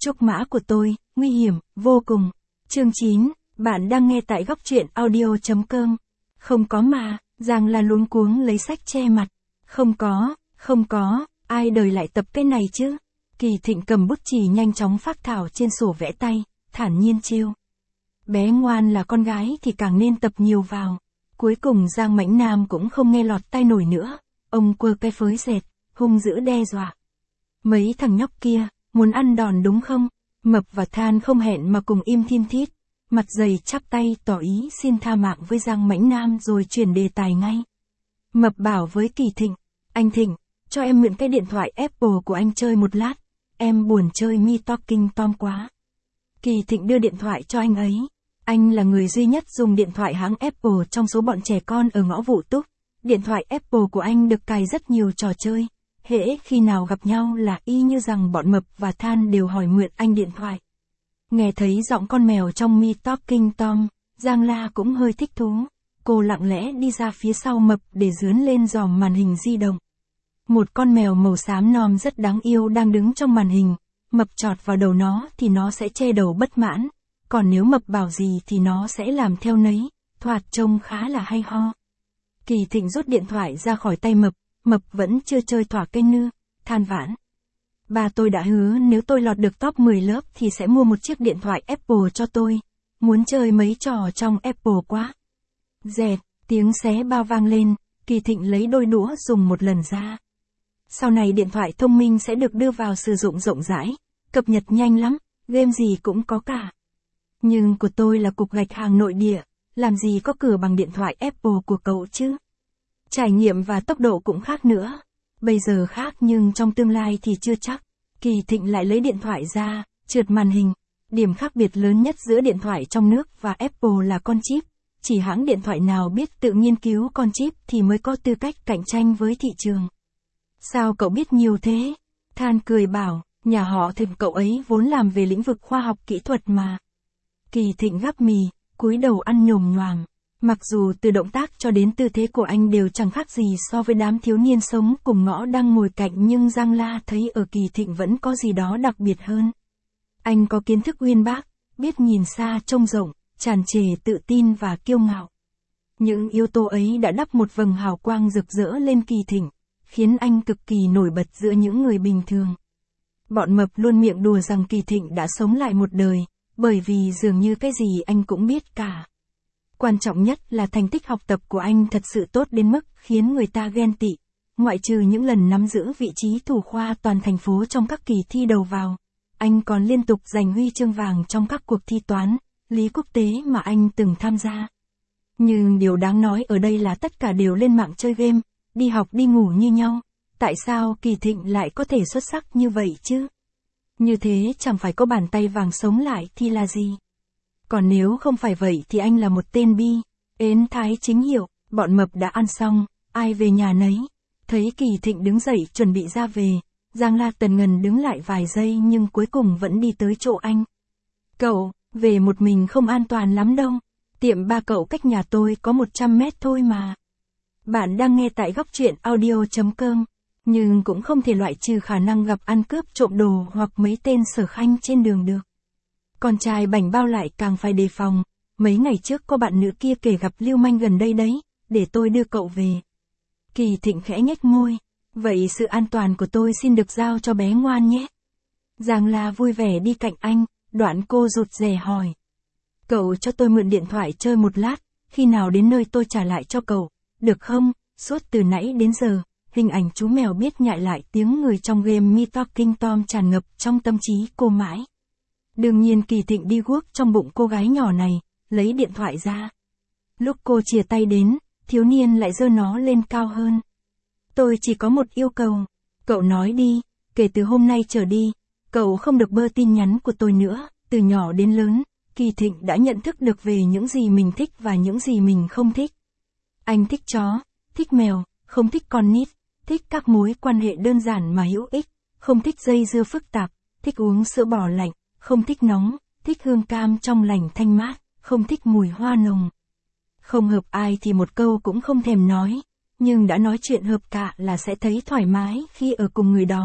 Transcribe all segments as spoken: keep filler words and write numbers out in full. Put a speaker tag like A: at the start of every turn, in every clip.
A: Trúc mã của tôi, nguy hiểm, vô cùng. Chương chín, bạn đang nghe tại góc truyện audio.com. Không có mà, Giang La luống cuống lấy sách che mặt. Không có, không có, ai đời lại tập cái này chứ? Kỳ Thịnh cầm bút chì nhanh chóng phác thảo trên sổ vẽ tay, thản nhiên trêu. Bé ngoan là con gái thì càng nên tập nhiều vào. Cuối cùng Giang Mãnh Nam cũng không nghe lọt tai nổi nữa. Ông quơ cái phới dệt, hung dữ đe dọa. Mấy thằng nhóc kia, muốn ăn đòn đúng không? Mập và Than không hẹn mà cùng im thiên thít. Mặt dày chắp tay tỏ ý xin tha mạng với Giang Mãnh Nam rồi chuyển đề tài ngay. Mập bảo với Kỳ Thịnh, anh Thịnh, cho em mượn cái điện thoại Apple của anh chơi một lát. Em buồn chơi Mi Talking Tom quá. Kỳ Thịnh đưa điện thoại cho anh ấy. Anh là người duy nhất dùng điện thoại hãng Apple trong số bọn trẻ con ở ngõ Vụ Túc. Điện thoại Apple của anh được cài rất nhiều trò chơi. Hễ khi nào gặp nhau là y như rằng bọn Mập và Than đều hỏi mượn anh điện thoại. Nghe thấy giọng con mèo trong Mi Talking Tom, Giang La cũng hơi thích thú. Cô lặng lẽ đi ra phía sau Mập để dướn lên dòm màn hình di động. Một con mèo màu xám non rất đáng yêu đang đứng trong màn hình. Mập chọt vào đầu nó thì nó sẽ che đầu bất mãn. Còn nếu Mập bảo gì thì nó sẽ làm theo nấy. Thoạt trông khá là hay ho. Kỳ Thịnh rút điện thoại ra khỏi tay Mập. Mập vẫn chưa chơi thỏa cây nư, than vãn. Ba tôi đã hứa nếu tôi lọt được top mười lớp thì sẽ mua một chiếc điện thoại Apple cho tôi. Muốn chơi mấy trò trong Apple quá. Dẹt, tiếng xé bao vang lên, Kỳ Thịnh lấy đôi đũa dùng một lần ra. Sau này điện thoại thông minh sẽ được đưa vào sử dụng rộng rãi, cập nhật nhanh lắm, game gì cũng có cả. Nhưng của tôi là cục gạch hàng nội địa, làm gì có cửa bằng điện thoại Apple của cậu chứ? Trải nghiệm và tốc độ cũng khác nữa. Bây giờ khác nhưng trong tương lai thì chưa chắc. Kỳ Thịnh lại lấy điện thoại ra, trượt màn hình. Điểm khác biệt lớn nhất giữa điện thoại trong nước và Apple là con chip. Chỉ hãng điện thoại nào biết tự nghiên cứu con chip thì mới có tư cách cạnh tranh với thị trường. Sao cậu biết nhiều thế? Than cười bảo, nhà họ Thịnh cậu ấy vốn làm về lĩnh vực khoa học kỹ thuật mà. Kỳ Thịnh gắp mì, cúi đầu ăn nhồm nhoàm. Mặc dù từ động tác cho đến tư thế của anh đều chẳng khác gì so với đám thiếu niên sống cùng ngõ đang ngồi cạnh, nhưng Giang La thấy ở Kỳ Thịnh vẫn có gì đó đặc biệt hơn. Anh có kiến thức uyên bác, biết nhìn xa trông rộng, tràn trề tự tin và kiêu ngạo. Những yếu tố ấy đã đắp một vầng hào quang rực rỡ lên Kỳ Thịnh, khiến anh cực kỳ nổi bật giữa những người bình thường. Bọn Mập luôn miệng đùa rằng Kỳ Thịnh đã sống lại một đời, bởi vì dường như cái gì anh cũng biết cả. Quan trọng nhất là thành tích học tập của anh thật sự tốt đến mức khiến người ta ghen tị. Ngoại trừ những lần nắm giữ vị trí thủ khoa toàn thành phố trong các kỳ thi đầu vào, anh còn liên tục giành huy chương vàng trong các cuộc thi toán, lý quốc tế mà anh từng tham gia. Nhưng điều đáng nói ở đây là tất cả đều lên mạng chơi game, đi học đi ngủ như nhau. Tại sao Kỳ Thịnh lại có thể xuất sắc như vậy chứ? Như thế chẳng phải có bàn tay vàng sống lại thì là gì? Còn nếu không phải vậy thì anh là một tên bi, ến thái chính hiệu. Bọn Mập đã ăn xong, ai về nhà nấy. Thấy Kỳ Thịnh đứng dậy chuẩn bị ra về, Giang La tần ngần đứng lại vài giây nhưng cuối cùng vẫn đi tới chỗ anh. Cậu, về một mình không an toàn lắm đâu. Tiệm ba cậu cách nhà tôi có một trăm mét thôi mà. Bạn đang nghe tại góc truyện audio.com, nhưng cũng không thể loại trừ khả năng gặp ăn cướp trộm đồ hoặc mấy tên sở khanh trên đường được. Con trai bảnh bao lại càng phải đề phòng, mấy ngày trước có bạn nữ kia kể gặp lưu manh gần đây đấy, để tôi đưa cậu về. Kỳ Thịnh khẽ nhếch môi, vậy sự an toàn của tôi xin được giao cho bé ngoan nhé. Giang La vui vẻ đi cạnh anh, đoạn cô rụt rè hỏi. Cậu cho tôi mượn điện thoại chơi một lát, khi nào đến nơi tôi trả lại cho cậu, được không? Suốt từ nãy đến giờ, hình ảnh chú mèo biết nhại lại tiếng người trong game Mi Talking Tom tràn ngập trong tâm trí cô mãi. Đương nhiên Kỳ Thịnh đi guốc trong bụng cô gái nhỏ này, lấy điện thoại ra. Lúc cô chìa tay đến, thiếu niên lại giơ nó lên cao hơn. Tôi chỉ có một yêu cầu. Cậu nói đi, kể từ hôm nay trở đi, cậu không được bơ tin nhắn của tôi nữa. Từ nhỏ đến lớn, Kỳ Thịnh đã nhận thức được về những gì mình thích và những gì mình không thích. Anh thích chó, thích mèo, không thích con nít, thích các mối quan hệ đơn giản mà hữu ích, không thích dây dưa phức tạp, thích uống sữa bò lạnh, không thích nóng, thích hương cam trong lành thanh mát, không thích mùi hoa nồng. Không hợp ai thì một câu cũng không thèm nói, nhưng đã nói chuyện hợp cạ là sẽ thấy thoải mái khi ở cùng người đó.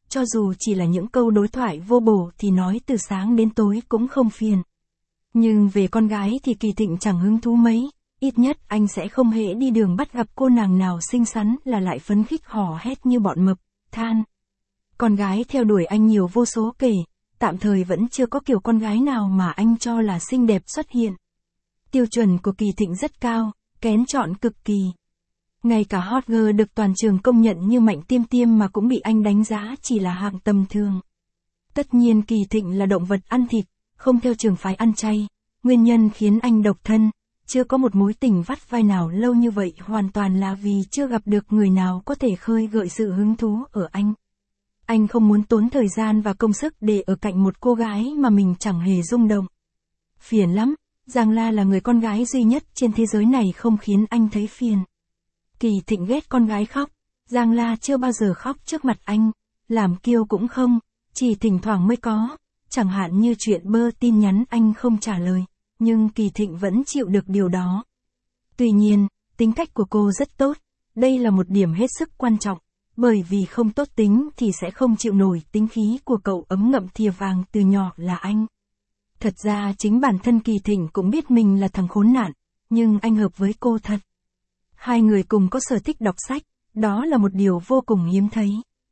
A: cho dù chỉ là những câu đối thoại vô bổ thì nói từ sáng đến tối cũng không phiền. Nhưng về con gái thì Kỳ Thịnh chẳng hứng thú mấy, ít nhất anh sẽ không hễ đi đường bắt gặp cô nàng nào xinh xắn là lại phấn khích hò hét như bọn mập, than. Con gái theo đuổi anh nhiều vô số kể, tạm thời vẫn chưa có kiểu con gái nào mà anh cho là xinh đẹp xuất hiện. Tiêu chuẩn của Kỳ Thịnh rất cao, kén chọn cực kỳ. Ngay cả hot girl được toàn trường công nhận như Mạnh Tiêm Tiêm mà cũng bị anh đánh giá chỉ là hạng tầm thường. Tất nhiên Kỳ Thịnh là động vật ăn thịt, không theo trường phái ăn chay, nguyên nhân khiến anh độc thân, chưa có một mối tình vắt vai nào lâu như vậy hoàn toàn là vì chưa gặp được người nào có thể khơi gợi sự hứng thú ở anh. Anh không muốn tốn thời gian và công sức để ở cạnh một cô gái mà mình chẳng hề rung động. Phiền lắm, Giang La là người con gái duy nhất trên thế giới này không khiến anh thấy phiền. Kỳ Thịnh ghét con gái khóc, Giang La chưa bao giờ khóc trước mặt anh, làm kiêu cũng không, chỉ thỉnh thoảng mới có, chẳng hạn như chuyện bơ tin nhắn anh không trả lời, nhưng Kỳ Thịnh vẫn chịu được điều đó. Tuy nhiên, tính cách của cô rất tốt, đây là một điểm hết sức quan trọng, bởi vì không tốt tính thì sẽ không chịu nổi tính khí của cậu ấm ngậm thìa vàng từ nhỏ là anh. Thật ra chính bản thân Kỳ Thịnh cũng biết mình là thằng khốn nạn, nhưng anh hợp với cô thật. Hai người cùng có sở thích đọc sách, đó là một điều vô cùng hiếm thấy.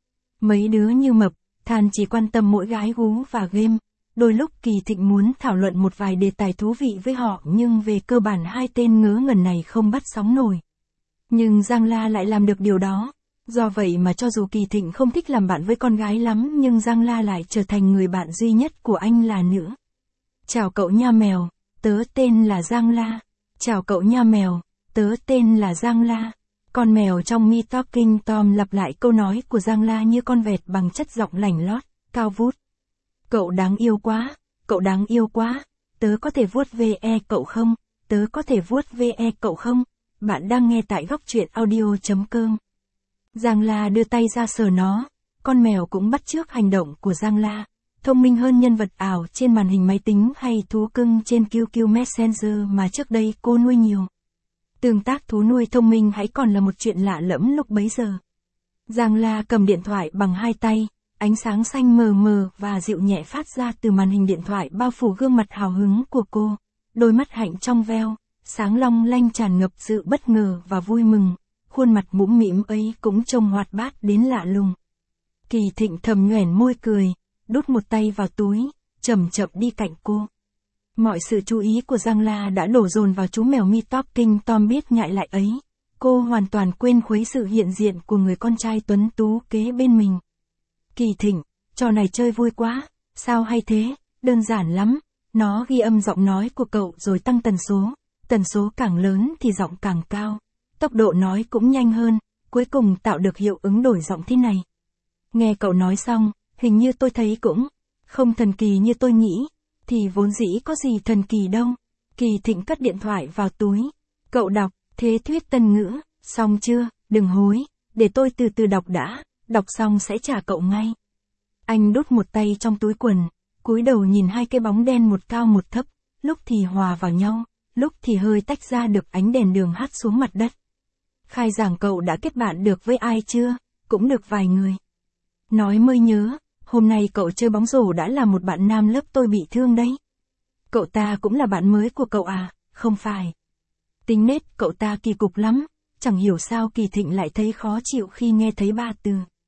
A: Mấy đứa như mập, than chỉ quan tâm mỗi gái gú và game, đôi lúc Kỳ Thịnh muốn thảo luận một vài đề tài thú vị với họ nhưng về cơ bản hai tên ngớ ngẩn này không bắt sóng nổi. Nhưng Giang La lại làm được điều đó, do vậy mà cho dù Kỳ Thịnh không thích làm bạn với con gái lắm nhưng Giang La lại trở thành người bạn duy nhất của anh là nữa. Chào cậu nha mèo, tớ tên là Giang La. Chào cậu nha mèo, tớ tên là Giang La. Con mèo trong Me Talking Tom lặp lại câu nói của Giang La như con vẹt bằng chất giọng lành lót, cao vút. Cậu đáng yêu quá, cậu đáng yêu quá, tớ có thể vuốt ve cậu không, tớ có thể vuốt ve cậu không, bạn đang nghe tại góc truyện audio chấm com. Giang La đưa tay ra sờ nó, con mèo cũng bắt chước hành động của Giang La, thông minh hơn nhân vật ảo trên màn hình máy tính hay thú cưng trên quy quy Messenger mà trước đây cô nuôi nhiều. Tương tác thú nuôi thông minh hãy còn là một chuyện lạ lẫm lúc bấy giờ. Giang La cầm điện thoại bằng hai tay, ánh sáng xanh mờ mờ và dịu nhẹ phát ra từ màn hình điện thoại bao phủ gương mặt hào hứng của cô, đôi mắt hạnh trong veo, sáng long lanh tràn ngập sự bất ngờ và vui mừng, khuôn mặt mũm mĩm ấy cũng trông hoạt bát đến lạ lùng. Kỳ Thịnh thầm nhoẻn môi cười, đút một tay vào túi, chậm chậm đi cạnh cô. Mọi sự chú ý của Giang La đã đổ dồn vào chú mèo Me Talking Tom biết nhại lại ấy. Cô hoàn toàn quên khuấy sự hiện diện của người con trai tuấn tú kế bên mình. Kỳ Thịnh, trò này chơi vui quá, sao hay thế, đơn giản lắm. Nó ghi âm giọng nói của cậu rồi tăng tần số, tần số càng lớn thì giọng càng cao. Tốc độ nói cũng nhanh hơn, cuối cùng tạo được hiệu ứng đổi giọng thế này. Nghe cậu nói xong, hình như tôi thấy cũng không thần kỳ như tôi nghĩ, thì vốn dĩ có gì thần kỳ đâu. Kỳ Thịnh cất điện thoại vào túi. Cậu đọc, thế thuyết tân ngữ, xong chưa, đừng hối, để tôi từ từ đọc đã, đọc xong sẽ trả cậu ngay. Anh đút một tay trong túi quần, cúi đầu nhìn hai cái bóng đen một cao một thấp, lúc thì hòa vào nhau, lúc thì hơi tách ra được ánh đèn đường hắt xuống mặt đất. Khai giảng cậu đã kết bạn được với ai chưa? Cũng được vài người. Nói mới nhớ, hôm nay cậu chơi bóng rổ đã làm một bạn nam lớp tôi bị thương đấy. Cậu ta cũng là bạn mới của cậu à? Không phải. Tính nết cậu ta kỳ cục lắm, chẳng hiểu sao Kỳ Thịnh lại thấy khó chịu khi nghe thấy ba từ.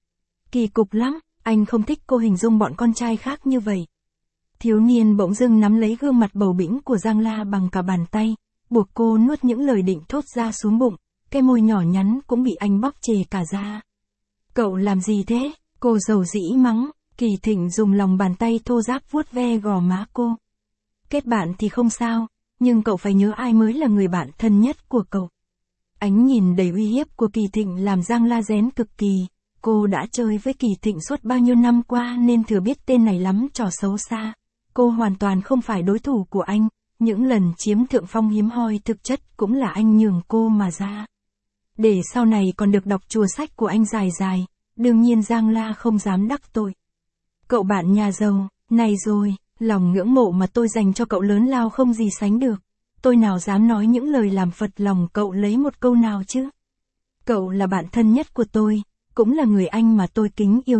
A: Kỳ cục lắm, anh không thích cô hình dung bọn con trai khác như vậy. Thiếu niên bỗng dưng nắm lấy gương mặt bầu bĩnh của Giang La bằng cả bàn tay, buộc cô nuốt những lời định thốt ra xuống bụng, cái môi nhỏ nhắn cũng bị anh bóp chề cả ra. Cậu làm gì thế? Cô dầu dĩ mắng. Kỳ Thịnh dùng lòng bàn tay thô ráp vuốt ve gò má cô. Kết bạn thì không sao, nhưng cậu phải nhớ ai mới là người bạn thân nhất của cậu. Ánh nhìn đầy uy hiếp của Kỳ Thịnh làm Giang La rén cực kỳ. Cô đã chơi với Kỳ Thịnh suốt bao nhiêu năm qua nên thừa biết tên này lắm trò xấu xa. Cô hoàn toàn không phải đối thủ của anh, những lần chiếm thượng phong hiếm hoi thực chất cũng là anh nhường cô mà ra. Để sau này còn được đọc chùa sách của anh dài dài, đương nhiên Giang La không dám đắc tội. Cậu bạn nhà giàu, này rồi, lòng ngưỡng mộ mà tôi dành cho cậu lớn lao không gì sánh được. Tôi nào dám nói những lời làm phật lòng cậu lấy một câu nào chứ. Cậu là bạn thân nhất của tôi, cũng là người anh mà tôi kính yêu nhất,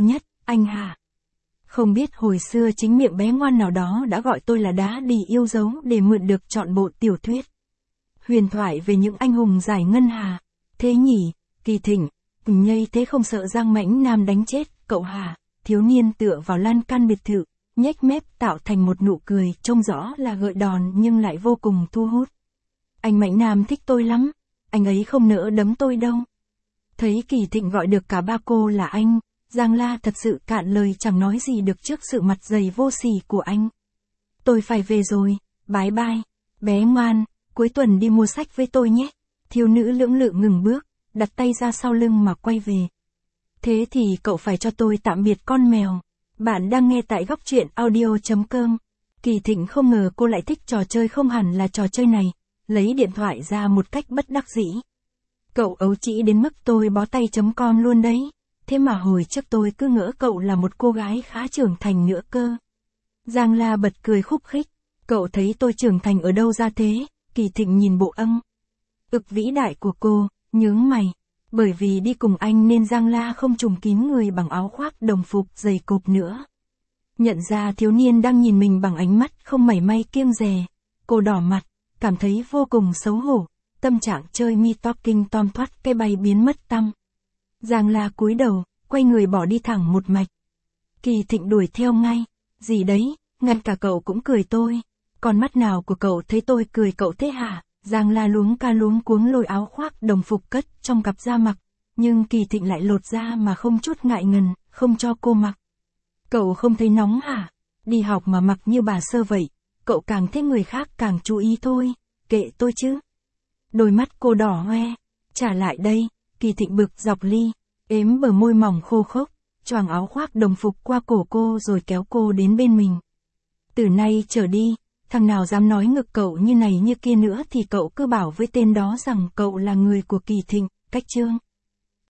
A: Anh hả? Không biết hồi xưa chính miệng bé ngoan nào đó đã gọi tôi là đá đì yêu dấu để mượn được trọn bộ tiểu thuyết. Huyền thoại về những anh hùng giải ngân hà. Thế nhỉ, Kỳ Thịnh, nhây thế không sợ Giang Mãnh Nam đánh chết, cậu hả? Thiếu niên tựa vào lan can biệt thự, nhếch mép tạo thành một nụ cười trông rõ là gợi đòn nhưng lại vô cùng thu hút. Anh Mãnh Nam thích tôi lắm, anh ấy không nỡ đấm tôi đâu. Thấy Kỳ Thịnh gọi được cả ba cô là anh, Giang La thật sự cạn lời chẳng nói gì được trước sự mặt dày vô sỉ của anh. Tôi phải về rồi, bye bye, bé ngoan, cuối tuần đi mua sách với tôi nhé. Thiếu nữ lưỡng lự ngừng bước, đặt tay ra sau lưng mà quay về. Thế thì cậu phải cho tôi tạm biệt con mèo. Bạn đang nghe tại góc truyện audio.com. Kỳ Thịnh không ngờ cô lại thích trò chơi không hẳn là trò chơi này, lấy điện thoại ra một cách bất đắc dĩ. Cậu ấu trĩ đến mức tôi bó tay.com luôn đấy. Thế mà hồi trước tôi cứ ngỡ cậu là một cô gái khá trưởng thành nữa cơ. Giang La bật cười khúc khích. Cậu thấy tôi trưởng thành ở đâu ra thế? Kỳ Thịnh nhìn bộ âm ực vĩ đại của cô, nhướng mày. Bởi vì đi cùng anh nên Giang La không trùm kín người bằng áo khoác đồng phục dày cộp nữa. Nhận ra thiếu niên đang nhìn mình bằng ánh mắt không mảy may kiêng dè. Cô đỏ mặt, cảm thấy vô cùng xấu hổ. Tâm trạng chơi mi talking tom thoát cái bay biến mất tăm. Giang La cúi đầu, quay người bỏ đi thẳng một mạch. Kỳ Thịnh đuổi theo ngay. Gì đấy, ngăn cả cậu cũng cười tôi. Còn mắt nào của cậu thấy tôi cười cậu thế hả? Giang La luống ca luống cuống lôi áo khoác đồng phục cất trong cặp da mặc. Nhưng Kỳ Thịnh lại lột ra mà không chút ngại ngần, không cho cô mặc. Cậu không thấy nóng hả? Đi học mà mặc như bà sơ vậy. Cậu càng thích người khác càng chú ý thôi. Kệ tôi chứ. Đôi mắt cô đỏ hoe. Trả lại đây. Kỳ Thịnh bực dọc ly, ếm bờ môi mỏng khô khốc, choàng áo khoác đồng phục qua cổ cô rồi kéo cô đến bên mình. Từ nay trở đi, thằng nào dám nói ngực cậu như này như kia nữa thì cậu cứ bảo với tên đó rằng cậu là người của Kỳ Thịnh, cách chương.